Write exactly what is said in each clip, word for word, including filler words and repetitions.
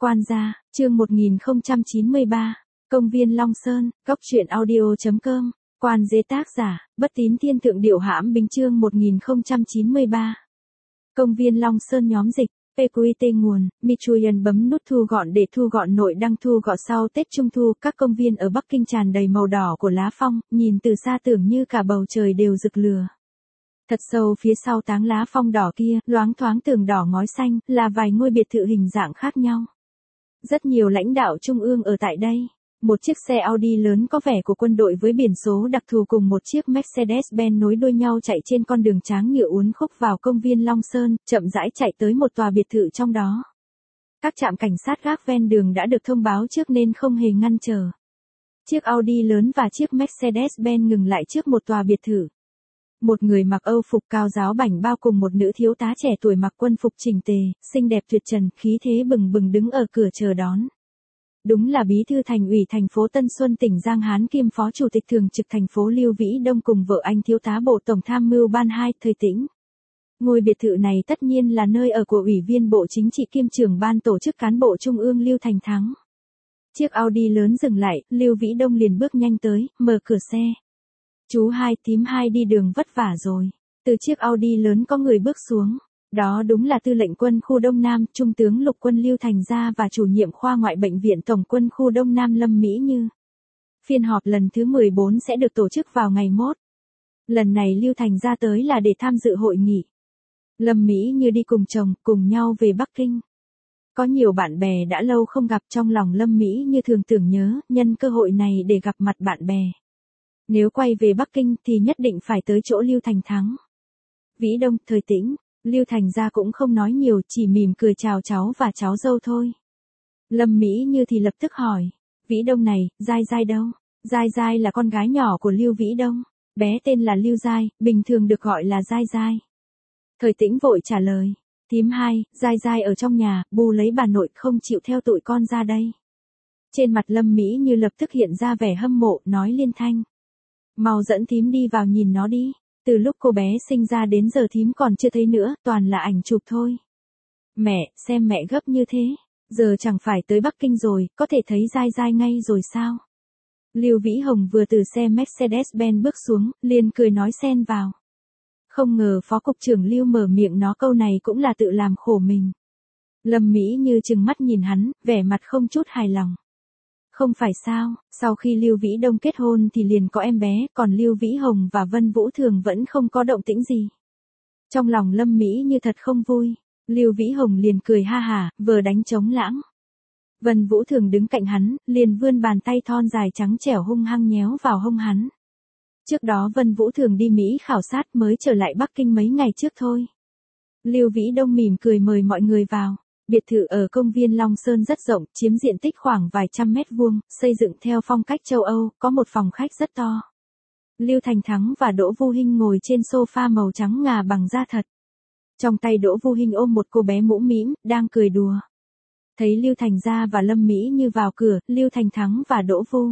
Quan gia, chương một nghìn không trăm chín mươi ba, Công viên Long Sơn, Cốc truyện audio chấm com, Quan dế tác giả, Bất Tín Thiên Thượng Điệu Hãm Bính chương một nghìn không trăm chín mươi ba. Công viên Long Sơn nhóm dịch, pê quy tê nguồn, Michuyen bấm nút thu gọn để thu gọn nội đăng thu gọn sau Tết Trung Thu. Các công viên ở Bắc Kinh tràn đầy màu đỏ của lá phong, nhìn từ xa tưởng như cả bầu trời đều rực lửa. Thật sâu phía sau táng lá phong đỏ kia, loáng thoáng tường đỏ ngói xanh, là vài ngôi biệt thự hình dạng khác nhau. Rất nhiều lãnh đạo trung ương ở tại đây. Một chiếc xe Audi lớn có vẻ của quân đội với biển số đặc thù cùng một chiếc Mercedes-Benz nối đuôi nhau chạy trên con đường tráng nhựa uốn khúc vào công viên Long Sơn, chậm rãi chạy tới một tòa biệt thự trong đó. Các trạm cảnh sát gác ven đường đã được thông báo trước nên không hề ngăn trở. Chiếc Audi lớn và chiếc Mercedes-Benz ngừng lại trước một tòa biệt thự. Một người mặc Âu phục cao giáo bảnh bao cùng một nữ thiếu tá trẻ tuổi mặc quân phục chỉnh tề, xinh đẹp tuyệt trần, khí thế bừng bừng đứng ở cửa chờ đón. Đúng là bí thư thành ủy thành phố Tân Xuân tỉnh Giang Hán kiêm phó chủ tịch thường trực thành phố Lưu Vĩ Đông cùng vợ anh thiếu tá bộ tổng tham mưu ban hai Thời Tĩnh. Ngôi biệt thự này tất nhiên là nơi ở của ủy viên bộ chính trị kiêm trưởng ban tổ chức cán bộ trung ương Lưu Thành Thắng. Chiếc Audi lớn dừng lại, Lưu Vĩ Đông liền bước nhanh tới, mở cửa xe. Chú hai, tím hai đi đường vất vả rồi. Từ chiếc Audi lớn có người bước xuống. Đó đúng là tư lệnh quân khu Đông Nam, Trung tướng Lục quân Lưu Thành Gia và chủ nhiệm khoa ngoại bệnh viện Tổng quân khu Đông Nam Lâm Mỹ Như. Phiên họp lần thứ mười bốn sẽ được tổ chức vào ngày mốt. Lần này Lưu Thành Gia tới là để tham dự hội nghị. Lâm Mỹ Như đi cùng chồng, cùng nhau về Bắc Kinh. Có nhiều bạn bè đã lâu không gặp, trong lòng Lâm Mỹ Như thường tưởng nhớ, nhân cơ hội này để gặp mặt bạn bè. Nếu quay về Bắc Kinh thì nhất định phải tới chỗ Lưu Thành Thắng. Vĩ Đông, Thời Tĩnh, Lưu Thành Gia cũng không nói nhiều, chỉ mỉm cười chào cháu và cháu dâu thôi. Lâm Mỹ Như thì lập tức hỏi, Vĩ Đông này, Giai Giai đâu? Giai Giai là con gái nhỏ của Lưu Vĩ Đông, bé tên là Lưu Giai, bình thường được gọi là Giai Giai. Thời Tĩnh vội trả lời, thím hai, Giai Giai ở trong nhà, bu lấy bà nội không chịu theo tụi con ra đây. Trên mặt Lâm Mỹ Như lập tức hiện ra vẻ hâm mộ, nói liên thanh. Mau dẫn thím đi vào nhìn nó đi. Từ lúc cô bé sinh ra đến giờ thím còn chưa thấy nữa, toàn là ảnh chụp thôi. Mẹ, xem mẹ gấp như thế. Giờ chẳng phải tới Bắc Kinh rồi, có thể thấy Giai Giai ngay rồi sao? Lưu Vĩ Hồng vừa từ xe Mercedes-Benz bước xuống, liền cười nói xen vào. Không ngờ Phó Cục trưởng Lưu mở miệng nó câu này cũng là tự làm khổ mình. Lâm Mỹ Như trừng mắt nhìn hắn, vẻ mặt không chút hài lòng. Không phải sao, sau khi Lưu Vĩ Đông kết hôn thì liền có em bé, còn Lưu Vĩ Hồng và Vân Vũ Thường vẫn không có động tĩnh gì. Trong lòng Lâm Mỹ Như thật không vui, Lưu Vĩ Hồng liền cười ha hả, vừa đánh trống lãng. Vân Vũ Thường đứng cạnh hắn, liền vươn bàn tay thon dài trắng trẻo hung hăng nhéo vào hông hắn. Trước đó Vân Vũ Thường đi Mỹ khảo sát mới trở lại Bắc Kinh mấy ngày trước thôi. Lưu Vĩ Đông mỉm cười mời mọi người vào. Biệt thự ở công viên Long Sơn rất rộng, chiếm diện tích khoảng vài trăm mét vuông, xây dựng theo phong cách châu Âu, có một phòng khách rất to. Lưu Thành Thắng và Đỗ Vu Hinh ngồi trên sofa màu trắng ngà bằng da thật. Trong tay Đỗ Vu Hinh ôm một cô bé mũm mĩm, đang cười đùa. Thấy Lưu Thành Gia và Lâm Mỹ Như vào cửa, Lưu Thành Thắng và Đỗ Vu.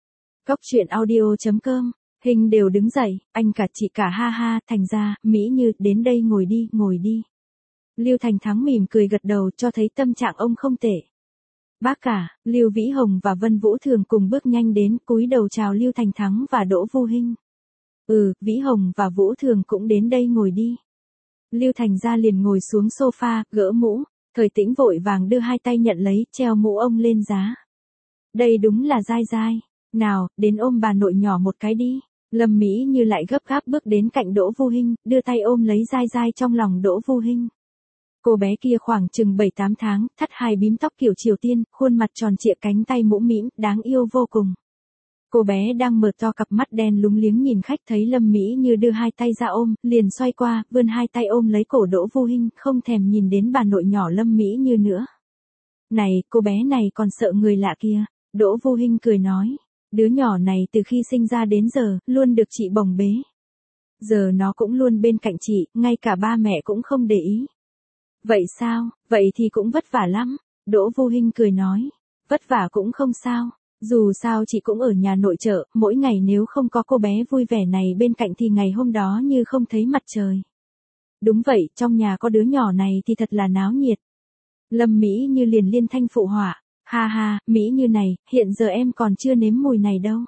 Cốc truyện audio chấm com, Hinh đều đứng dậy, anh cả chị cả ha ha, Thành Gia, Mỹ Như, đến đây ngồi đi, ngồi đi. Lưu Thành Thắng mỉm cười gật đầu cho thấy tâm trạng ông không tệ. Bác cả, Lưu Vĩ Hồng và Vân Vũ Thường cùng bước nhanh đến, cúi đầu chào Lưu Thành Thắng và Đỗ Vu Hinh. Ừ, Vĩ Hồng và Vũ Thường cũng đến đây ngồi đi. Lưu Thành Gia liền ngồi xuống sofa, gỡ mũ, Thời Tĩnh vội vàng đưa hai tay nhận lấy, treo mũ ông lên giá. Đây đúng là Giai Giai. Nào, đến ôm bà nội nhỏ một cái đi. Lâm Mỹ Như lại gấp gáp bước đến cạnh Đỗ Vu Hinh, đưa tay ôm lấy Giai Giai trong lòng Đỗ Vu Hinh. Cô bé kia khoảng chừng bảy tám tháng, thắt hai bím tóc kiểu Triều Tiên, khuôn mặt tròn trịa, cánh tay mũm mĩm, đáng yêu vô cùng. Cô bé đang mở to cặp mắt đen lúng liếng nhìn khách, thấy Lâm Mỹ Như đưa hai tay ra ôm, liền xoay qua, vươn hai tay ôm lấy cổ Đỗ Vu Hinh, không thèm nhìn đến bà nội nhỏ Lâm Mỹ Như nữa. Này, cô bé này còn sợ người lạ kia. Đỗ Vu Hinh cười nói, đứa nhỏ này từ khi sinh ra đến giờ, luôn được chị bồng bế. Giờ nó cũng luôn bên cạnh chị, ngay cả ba mẹ cũng không để ý. Vậy sao, vậy thì cũng vất vả lắm. Đỗ Vu Hinh cười nói, vất vả cũng không sao, dù sao chị cũng ở nhà nội trợ, mỗi ngày nếu không có cô bé vui vẻ này bên cạnh thì ngày hôm đó như không thấy mặt trời. Đúng vậy, trong nhà có đứa nhỏ này thì thật là náo nhiệt. Lâm Mỹ Như liền liên thanh phụ họa, ha ha, Mỹ Như này, hiện giờ em còn chưa nếm mùi này đâu.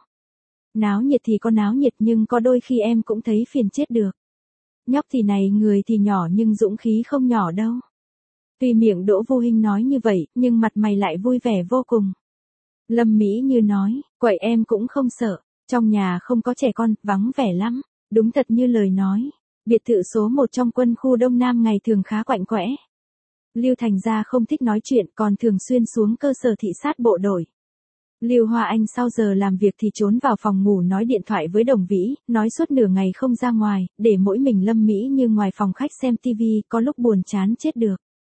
Náo nhiệt thì có náo nhiệt nhưng có đôi khi em cũng thấy phiền chết được. Nhóc thì này người thì nhỏ nhưng dũng khí không nhỏ đâu. Tuy miệng Đỗ Vu Hinh nói như vậy, nhưng mặt mày lại vui vẻ vô cùng. Lâm Mỹ Như nói, quậy em cũng không sợ, trong nhà không có trẻ con, vắng vẻ lắm. Đúng thật như lời nói, biệt thự số một trong quân khu Đông Nam ngày thường khá quạnh quẽ. Lưu Thành gia không thích nói chuyện còn thường xuyên xuống cơ sở thị sát bộ đội. Lưu Hoa Anh sau giờ làm việc thì trốn vào phòng ngủ nói điện thoại với Đồng Vĩ, nói suốt nửa ngày không ra ngoài, để mỗi mình Lâm Mỹ Như ngoài phòng khách xem tivi, có lúc buồn chán chết được.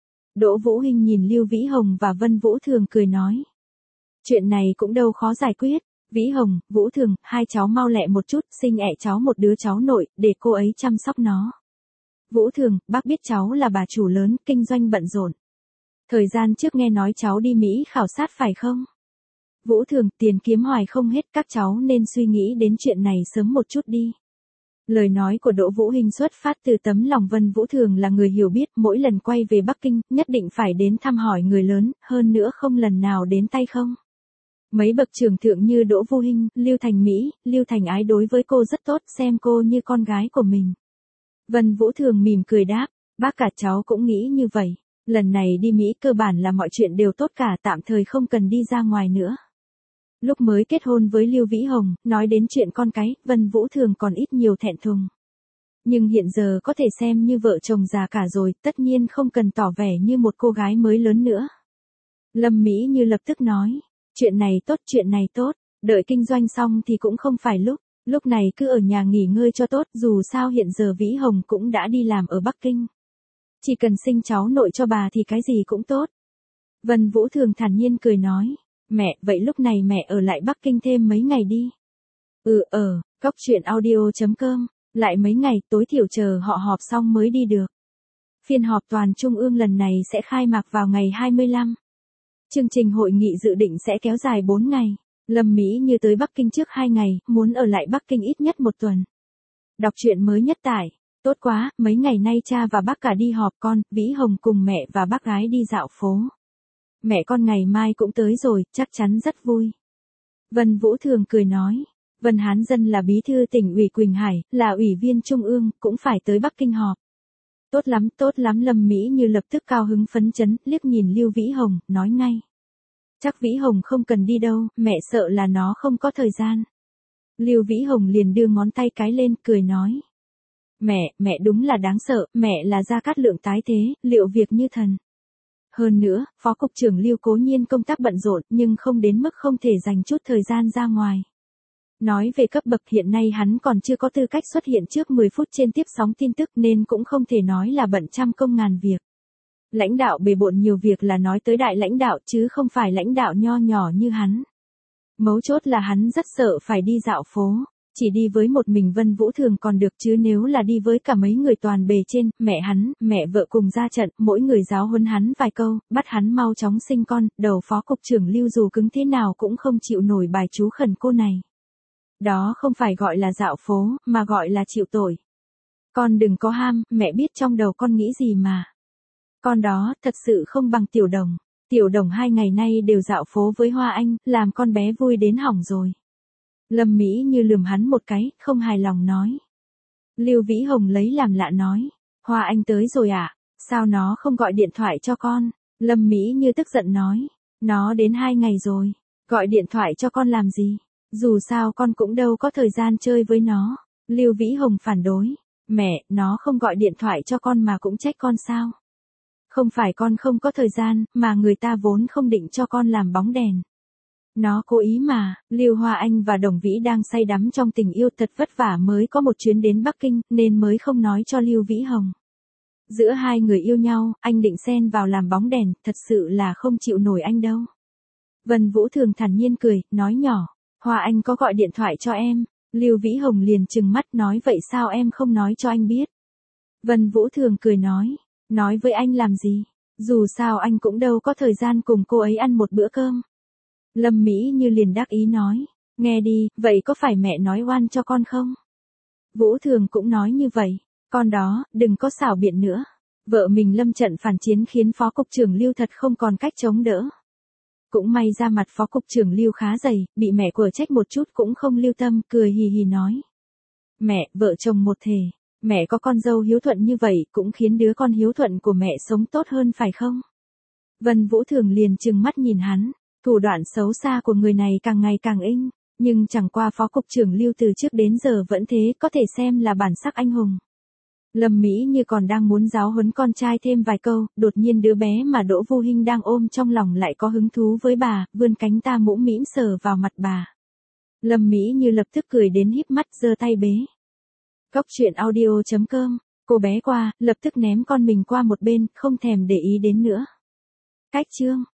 Đỗ Vũ Hinh nhìn Lưu Vĩ Hồng và Vân Vũ Thường cười nói. Chuyện này cũng đâu khó giải quyết, Vĩ Hồng, Vũ Thường, hai cháu mau lẹ một chút, sinh ẹ cháu một đứa cháu nội, để cô ấy chăm sóc nó. Vũ Thường, bác biết cháu là bà chủ lớn, kinh doanh bận rộn. Thời gian trước nghe nói cháu đi Mỹ khảo sát phải không? Vũ Thường, tiền kiếm hoài không hết, các cháu nên suy nghĩ đến chuyện này sớm một chút đi. Lời nói của Đỗ Vũ Hinh xuất phát từ tấm lòng Vân Vũ Thường là người hiểu biết, mỗi lần quay về Bắc Kinh, nhất định phải đến thăm hỏi người lớn, hơn nữa không lần nào đến tay không. Mấy bậc trưởng thượng như Đỗ Vu Hinh, Lưu Thành Mỹ, Lưu Thành Ái đối với cô rất tốt, xem cô như con gái của mình. Vân Vũ Thường mỉm cười đáp, bác cả cháu cũng nghĩ như vậy. Lần này đi Mỹ cơ bản là mọi chuyện đều tốt cả, tạm thời không cần đi ra ngoài nữa. Lúc mới kết hôn với Lưu Vĩ Hồng, nói đến chuyện con cái, Vân Vũ Thường còn ít nhiều thẹn thùng. Nhưng hiện giờ có thể xem như vợ chồng già cả rồi, tất nhiên không cần tỏ vẻ như một cô gái mới lớn nữa. Lâm Mỹ Như lập tức nói, chuyện này tốt, chuyện này tốt, đợi kinh doanh xong thì cũng không phải lúc, lúc này cứ ở nhà nghỉ ngơi cho tốt, dù sao hiện giờ Vĩ Hồng cũng đã đi làm ở Bắc Kinh. Chỉ cần sinh cháu nội cho bà thì cái gì cũng tốt. Vân Vũ Thường thản nhiên cười nói, mẹ, vậy lúc này mẹ ở lại Bắc Kinh thêm mấy ngày đi. Ừ, ở, cóc truyện audio chấm com, lại mấy ngày, tối thiểu chờ họ họp xong mới đi được. Phiên họp toàn trung ương lần này sẽ khai mạc vào ngày hai mươi lăm. Chương trình hội nghị dự định sẽ kéo dài bốn ngày. Lâm Mỹ Như tới Bắc Kinh trước hai ngày, muốn ở lại Bắc Kinh ít nhất một tuần. Đọc truyện mới nhất tại, tốt quá, mấy ngày nay cha và bác cả đi họp con, Vĩ Hồng cùng mẹ và bác gái đi dạo phố. Mẹ con ngày mai cũng tới rồi, chắc chắn rất vui. Vân Vũ Thường cười nói, Vân Hán Dân là bí thư tỉnh ủy Quỳnh Hải, là ủy viên trung ương, cũng phải tới Bắc Kinh họp. Tốt lắm, tốt lắm. Lâm Mỹ Như lập tức cao hứng phấn chấn, liếc nhìn Lưu Vĩ Hồng, nói ngay. Chắc Vĩ Hồng không cần đi đâu, mẹ sợ là nó không có thời gian. Lưu Vĩ Hồng liền đưa ngón tay cái lên, cười nói. Mẹ, mẹ đúng là đáng sợ, mẹ là Gia Cát Lượng tái thế, liệu việc như thần. Hơn nữa, Phó Cục trưởng Lưu cố nhiên công tác bận rộn nhưng không đến mức không thể dành chút thời gian ra ngoài. Nói về cấp bậc hiện nay hắn còn chưa có tư cách xuất hiện trước mười phút trên tiếp sóng tin tức nên cũng không thể nói là bận trăm công ngàn việc. Lãnh đạo bề bộn nhiều việc là nói tới đại lãnh đạo chứ không phải lãnh đạo nho nhỏ như hắn. Mấu chốt là hắn rất sợ phải đi dạo phố. Chỉ đi với một mình Vân Vũ Thường còn được chứ nếu là đi với cả mấy người toàn bề trên, mẹ hắn, mẹ vợ cùng ra trận, mỗi người giáo huấn hắn vài câu, bắt hắn mau chóng sinh con, đầu Phó Cục trưởng Lưu dù cứng thế nào cũng không chịu nổi bài chú khẩn cô này. Đó không phải gọi là dạo phố, mà gọi là chịu tội. Con đừng có ham, mẹ biết trong đầu con nghĩ gì mà. Con đó, thật sự không bằng Tiểu Đồng. Tiểu Đồng hai ngày nay đều dạo phố với Hoa Anh, làm con bé vui đến hỏng rồi. Lâm Mỹ Như lườm hắn một cái, không hài lòng nói. Lưu Vĩ Hồng lấy làm lạ nói. Hoa Anh tới rồi à? Sao nó không gọi điện thoại cho con? Lâm Mỹ Như tức giận nói. Nó đến hai ngày rồi. Gọi điện thoại cho con làm gì? Dù sao con cũng đâu có thời gian chơi với nó. Lưu Vĩ Hồng phản đối. Mẹ, nó không gọi điện thoại cho con mà cũng trách con sao? Không phải con không có thời gian, mà người ta vốn không định cho con làm bóng đèn. Nó cố ý mà. Lưu Hoa Anh và Đồng Vĩ đang say đắm trong tình yêu thật vất vả mới có một chuyến đến Bắc Kinh, nên mới không nói cho Lưu Vĩ Hồng. Giữa hai người yêu nhau, anh định xen vào làm bóng đèn, thật sự là không chịu nổi anh đâu. Vân Vũ Thường thản nhiên cười, nói nhỏ. Hoa Anh có gọi điện thoại cho em. Lưu Vĩ Hồng liền trừng mắt nói vậy sao em không nói cho anh biết. Vân Vũ Thường cười nói. Nói với anh làm gì? Dù sao anh cũng đâu có thời gian cùng cô ấy ăn một bữa cơm. Lâm Mỹ Như liền đắc ý nói. Nghe đi, vậy có phải mẹ nói oan cho con không? Vũ Thường cũng nói như vậy. Con đó, đừng có xảo biện nữa. Vợ mình lâm trận phản chiến khiến phó cục trưởng Lưu thật không còn cách chống đỡ. Cũng may ra mặt phó cục trưởng Lưu khá dày, bị mẹ của trách một chút cũng không lưu tâm, cười hì hì nói. Mẹ, vợ chồng một thể, mẹ có con dâu hiếu thuận như vậy cũng khiến đứa con hiếu thuận của mẹ sống tốt hơn phải không? Vân Vũ Thường liền trừng mắt nhìn hắn, thủ đoạn xấu xa của người này càng ngày càng inh, nhưng chẳng qua phó cục trưởng Lưu từ trước đến giờ vẫn thế, có thể xem là bản sắc anh hùng. Lâm Mỹ Như còn đang muốn giáo huấn con trai thêm vài câu, đột nhiên đứa bé mà Đỗ Vu Hinh đang ôm trong lòng lại có hứng thú với bà, vươn cánh ta mũm mĩm sờ vào mặt bà. Lâm Mỹ Như lập tức cười đến híp mắt giơ tay bế. Cốc truyện audio chấm com, cô bé qua, lập tức ném con mình qua một bên, không thèm để ý đến nữa. Cách chương